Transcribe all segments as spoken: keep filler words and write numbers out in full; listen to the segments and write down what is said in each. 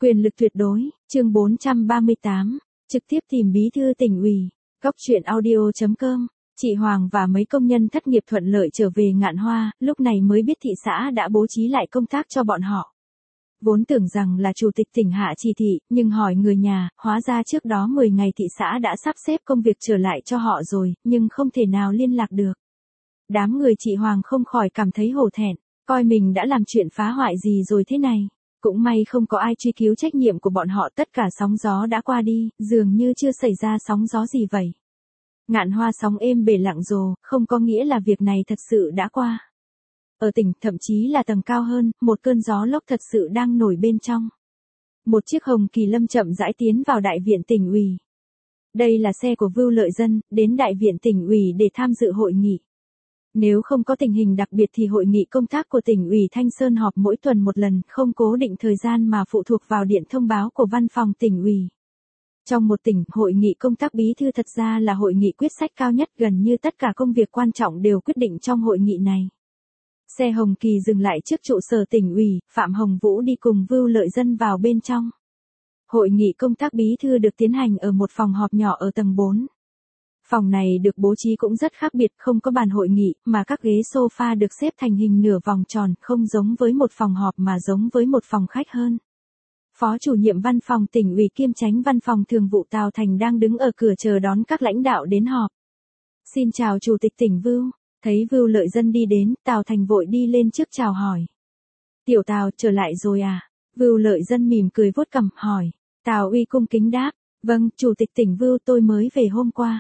Quyền lực tuyệt đối, chương bốn trăm ba mươi tám, trực tiếp tìm bí thư tỉnh ủy, góc truyện audio chấm com. Chị Hoàng và mấy công nhân thất nghiệp thuận lợi trở về Ngạn Hoa, lúc này mới biết thị xã đã bố trí lại công tác cho bọn họ. Vốn tưởng rằng là chủ tịch tỉnh hạ chỉ thị, nhưng hỏi người nhà, hóa ra trước đó mười ngày thị xã đã sắp xếp công việc trở lại cho họ rồi, nhưng không thể nào liên lạc được. Đám người chị Hoàng không khỏi cảm thấy hổ thẹn, coi mình đã làm chuyện phá hoại gì rồi thế này. Cũng may không có ai truy cứu trách nhiệm của bọn họ, tất cả sóng gió đã qua đi, dường như chưa xảy ra sóng gió gì vậy. Ngạn Hoa sóng êm bể lặng rồ, không có nghĩa là việc này thật sự đã qua. Ở tỉnh, thậm chí là tầng cao hơn, một cơn gió lốc thật sự đang nổi bên trong. Một chiếc Hồng Kỳ Lâm chậm rãi tiến vào đại viện tỉnh ủy. Đây là xe của Vưu Lợi Dân, đến đại viện tỉnh ủy để tham dự hội nghị. Nếu không có tình hình đặc biệt thì hội nghị công tác của tỉnh ủy Thanh Sơn họp mỗi tuần một lần, không cố định thời gian mà phụ thuộc vào điện thông báo của văn phòng tỉnh ủy. Trong một tỉnh, hội nghị công tác bí thư thật ra là hội nghị quyết sách cao nhất, gần như tất cả công việc quan trọng đều quyết định trong hội nghị này. Xe Hồng Kỳ dừng lại trước trụ sở tỉnh ủy, Phạm Hồng Vũ đi cùng Vưu Lợi Dân vào bên trong. Hội nghị công tác bí thư được tiến hành ở một phòng họp nhỏ ở tầng bốn. Phòng này được bố trí cũng rất khác biệt, không có bàn hội nghị, mà các ghế sofa được xếp thành hình nửa vòng tròn, không giống với một phòng họp mà giống với một phòng khách hơn. Phó chủ nhiệm văn phòng tỉnh ủy kiêm chánh văn phòng thường vụ Tào Thành đang đứng ở cửa chờ đón các lãnh đạo đến họp. Xin chào Chủ tịch tỉnh Vưu. Thấy Vưu Lợi Dân đi đến, Tào Thành vội đi lên trước chào hỏi. Tiểu Tào, trở lại rồi à? Vưu Lợi Dân mỉm cười vuốt cằm, hỏi. Tào Uy cung kính đáp. Vâng, Chủ tịch tỉnh Vưu, tôi mới về hôm qua.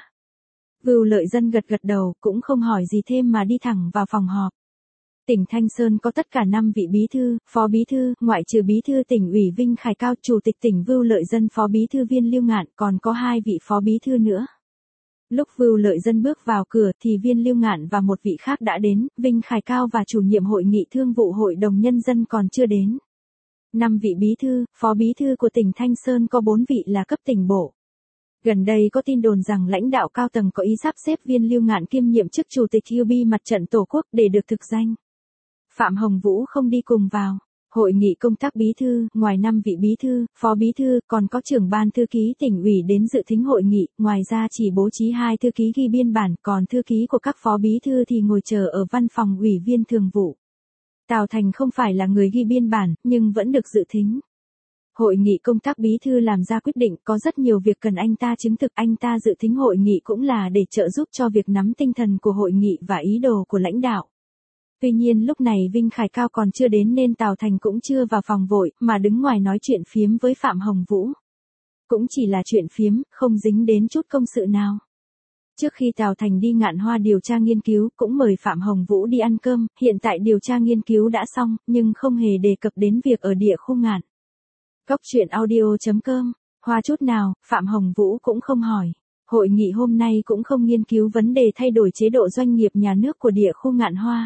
Vưu Lợi Dân gật gật đầu, cũng không hỏi gì thêm mà đi thẳng vào phòng họp. Tỉnh Thanh Sơn có tất cả năm vị bí thư, phó bí thư, ngoại trừ bí thư tỉnh ủy Vinh Khải Cao, chủ tịch tỉnh Vưu Lợi Dân, phó bí thư Viên Lưu Ngạn, còn có hai vị phó bí thư nữa. Lúc Vưu Lợi Dân bước vào cửa thì Viên Lưu Ngạn và một vị khác đã đến, Vinh Khải Cao và chủ nhiệm hội nghị thương vụ hội đồng nhân dân còn chưa đến. Năm vị bí thư, phó bí thư của tỉnh Thanh Sơn có bốn vị là cấp tỉnh bộ. Gần đây có tin đồn rằng lãnh đạo cao tầng có ý sắp xếp Viên Lưu Ngạn kiêm nhiệm chức chủ tịch u bê Mặt trận Tổ quốc để được thực danh. Phạm Hồng Vũ không đi cùng vào. Hội nghị công tác bí thư, ngoài năm vị bí thư, phó bí thư, còn có trưởng ban thư ký tỉnh ủy đến dự thính hội nghị, ngoài ra chỉ bố trí hai thư ký ghi biên bản, còn thư ký của các phó bí thư thì ngồi chờ ở văn phòng ủy viên thường vụ. Tào Thành không phải là người ghi biên bản, nhưng vẫn được dự thính. Hội nghị công tác bí thư làm ra quyết định, có rất nhiều việc cần anh ta chứng thực, anh ta dự thính hội nghị cũng là để trợ giúp cho việc nắm tinh thần của hội nghị và ý đồ của lãnh đạo. Tuy nhiên lúc này Vinh Khải Cao còn chưa đến nên Tào Thành cũng chưa vào phòng vội, mà đứng ngoài nói chuyện phiếm với Phạm Hồng Vũ. Cũng chỉ là chuyện phiếm, không dính đến chút công sự nào. Trước khi Tào Thành đi Ngạn Hoa điều tra nghiên cứu, cũng mời Phạm Hồng Vũ đi ăn cơm, hiện tại điều tra nghiên cứu đã xong, nhưng không hề đề cập đến việc ở địa khu Ngạn. Góc truyện audio chấm com, hoa chút nào, Phạm Hồng Vũ cũng không hỏi. Hội nghị hôm nay cũng không nghiên cứu vấn đề thay đổi chế độ doanh nghiệp nhà nước của địa khu Ngạn Hoa.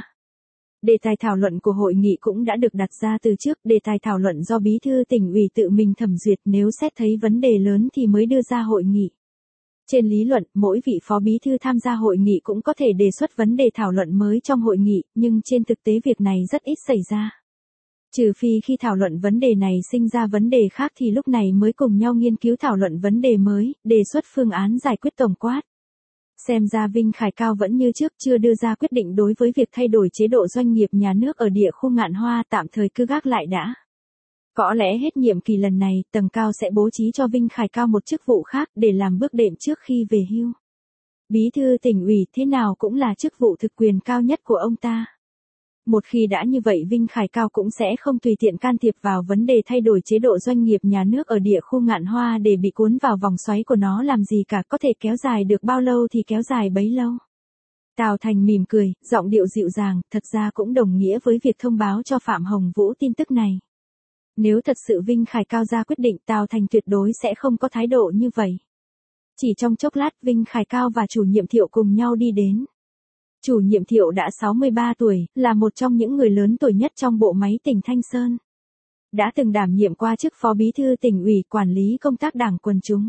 Đề tài thảo luận của hội nghị cũng đã được đặt ra từ trước, đề tài thảo luận do bí thư tỉnh ủy tự mình thẩm duyệt, nếu xét thấy vấn đề lớn thì mới đưa ra hội nghị. Trên lý luận, mỗi vị phó bí thư tham gia hội nghị cũng có thể đề xuất vấn đề thảo luận mới trong hội nghị, nhưng trên thực tế việc này rất ít xảy ra. Trừ phi khi thảo luận vấn đề này sinh ra vấn đề khác thì lúc này mới cùng nhau nghiên cứu thảo luận vấn đề mới, đề xuất phương án giải quyết tổng quát. Xem ra Vinh Khải Cao vẫn như trước, chưa đưa ra quyết định đối với việc thay đổi chế độ doanh nghiệp nhà nước ở địa khu Ngạn Hoa, tạm thời cứ gác lại đã. Có lẽ hết nhiệm kỳ lần này, tầng cao sẽ bố trí cho Vinh Khải Cao một chức vụ khác để làm bước đệm trước khi về hưu. Bí thư tỉnh ủy thế nào cũng là chức vụ thực quyền cao nhất của ông ta. Một khi đã như vậy Vinh Khải Cao cũng sẽ không tùy tiện can thiệp vào vấn đề thay đổi chế độ doanh nghiệp nhà nước ở địa khu Ngạn Hoa để bị cuốn vào vòng xoáy của nó làm gì cả, có thể kéo dài được bao lâu thì kéo dài bấy lâu. Tào Thành mỉm cười, giọng điệu dịu dàng, thật ra cũng đồng nghĩa với việc thông báo cho Phạm Hồng Vũ tin tức này. Nếu thật sự Vinh Khải Cao ra quyết định, Tào Thành tuyệt đối sẽ không có thái độ như vậy. Chỉ trong chốc lát Vinh Khải Cao và chủ nhiệm Thiệu cùng nhau đi đến. Chủ nhiệm Thiệu đã sáu mươi ba tuổi, là một trong những người lớn tuổi nhất trong bộ máy tỉnh Thanh Sơn. Đã từng đảm nhiệm qua chức phó bí thư tỉnh ủy, quản lý công tác đảng quần chúng.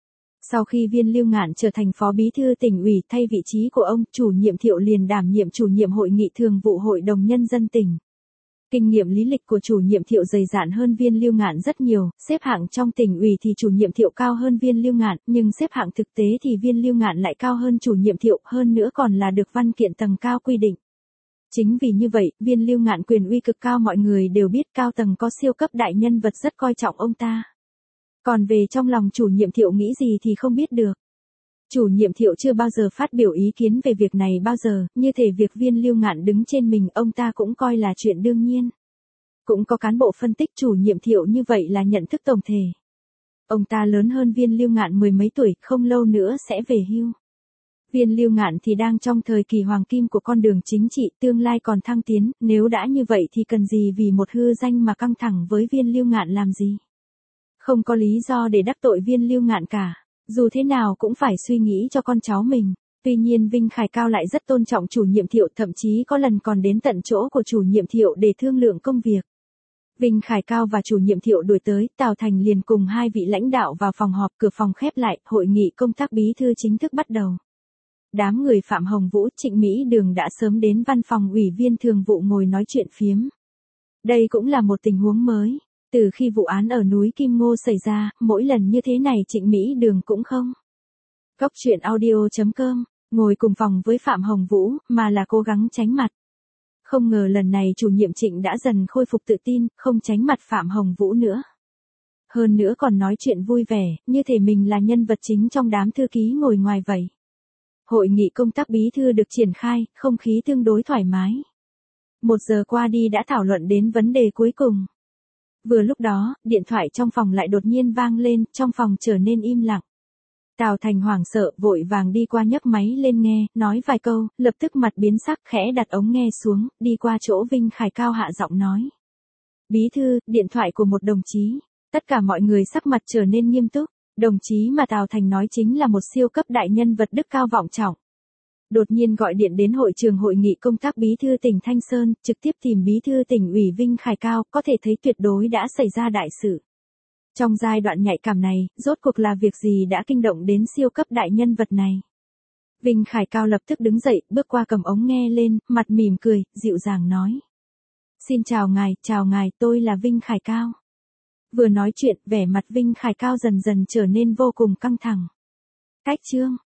Sau khi Viên Lưu Ngạn trở thành phó bí thư tỉnh ủy thay vị trí của ông, chủ nhiệm Thiệu liền đảm nhiệm chủ nhiệm hội nghị thường vụ hội đồng nhân dân tỉnh. Kinh nghiệm lý lịch của chủ nhiệm Thiệu dày dạn hơn Viên Lưu Ngạn rất nhiều, xếp hạng trong tỉnh ủy thì chủ nhiệm Thiệu cao hơn Viên Lưu Ngạn, nhưng xếp hạng thực tế thì Viên Lưu Ngạn lại cao hơn chủ nhiệm Thiệu, hơn nữa còn là được văn kiện tầng cao quy định. Chính vì như vậy, Viên Lưu Ngạn quyền uy cực cao, mọi người đều biết, cao tầng có siêu cấp đại nhân vật rất coi trọng ông ta. Còn về trong lòng chủ nhiệm Thiệu nghĩ gì thì không biết được. Chủ nhiệm Thiệu chưa bao giờ phát biểu ý kiến về việc này bao giờ, như thể việc Viên Lưu Ngạn đứng trên mình ông ta cũng coi là chuyện đương nhiên. Cũng có cán bộ phân tích chủ nhiệm Thiệu như vậy là nhận thức tổng thể. Ông ta lớn hơn Viên Lưu Ngạn mười mấy tuổi, không lâu nữa sẽ về hưu. Viên Lưu Ngạn thì đang trong thời kỳ hoàng kim của con đường chính trị, tương lai còn thăng tiến, nếu đã như vậy thì cần gì vì một hư danh mà căng thẳng với Viên Lưu Ngạn làm gì. Không có lý do để đắc tội Viên Lưu Ngạn cả. Dù thế nào cũng phải suy nghĩ cho con cháu mình. Tuy nhiên Vinh Khải Cao lại rất tôn trọng chủ nhiệm Thiệu, thậm chí có lần còn đến tận chỗ của chủ nhiệm Thiệu để thương lượng công việc. Vinh Khải Cao và chủ nhiệm Thiệu đuổi tới, Tào Thành liền cùng hai vị lãnh đạo vào phòng họp, cửa phòng khép lại, hội nghị công tác bí thư chính thức bắt đầu. Đám người Phạm Hồng Vũ, Trịnh Mỹ Đường đã sớm đến văn phòng ủy viên thường vụ ngồi nói chuyện phiếm. Đây cũng là một tình huống mới. Từ khi vụ án ở núi Kim Ngô xảy ra, mỗi lần như thế này Trịnh Mỹ Đường cũng không. Góc truyện audio chấm com, ngồi cùng phòng với Phạm Hồng Vũ, mà là cố gắng tránh mặt. Không ngờ lần này chủ nhiệm Trịnh đã dần khôi phục tự tin, không tránh mặt Phạm Hồng Vũ nữa. Hơn nữa còn nói chuyện vui vẻ, như thể mình là nhân vật chính trong đám thư ký ngồi ngoài vậy. Hội nghị công tác bí thư được triển khai, không khí tương đối thoải mái. Một giờ qua đi đã thảo luận đến vấn đề cuối cùng. Vừa lúc đó, điện thoại trong phòng lại đột nhiên vang lên, trong phòng trở nên im lặng. Tào Thành hoảng sợ, vội vàng đi qua nhấc máy lên nghe, nói vài câu, lập tức mặt biến sắc, khẽ đặt ống nghe xuống, đi qua chỗ Vinh Khải Cao hạ giọng nói. Bí thư, điện thoại của một đồng chí. Tất cả mọi người sắc mặt trở nên nghiêm túc. Đồng chí mà Tào Thành nói chính là một siêu cấp đại nhân vật đức cao vọng trọng. Đột nhiên gọi điện đến hội trường hội nghị công tác bí thư tỉnh Thanh Sơn, trực tiếp tìm bí thư tỉnh ủy Vinh Khải Cao, có thể thấy tuyệt đối đã xảy ra đại sự. Trong giai đoạn nhạy cảm này, rốt cuộc là việc gì đã kinh động đến siêu cấp đại nhân vật này? Vinh Khải Cao lập tức đứng dậy, bước qua cầm ống nghe lên, mặt mỉm cười, dịu dàng nói. Xin chào ngài, chào ngài, tôi là Vinh Khải Cao. Vừa nói chuyện, vẻ mặt Vinh Khải Cao dần dần trở nên vô cùng căng thẳng. Cách chương.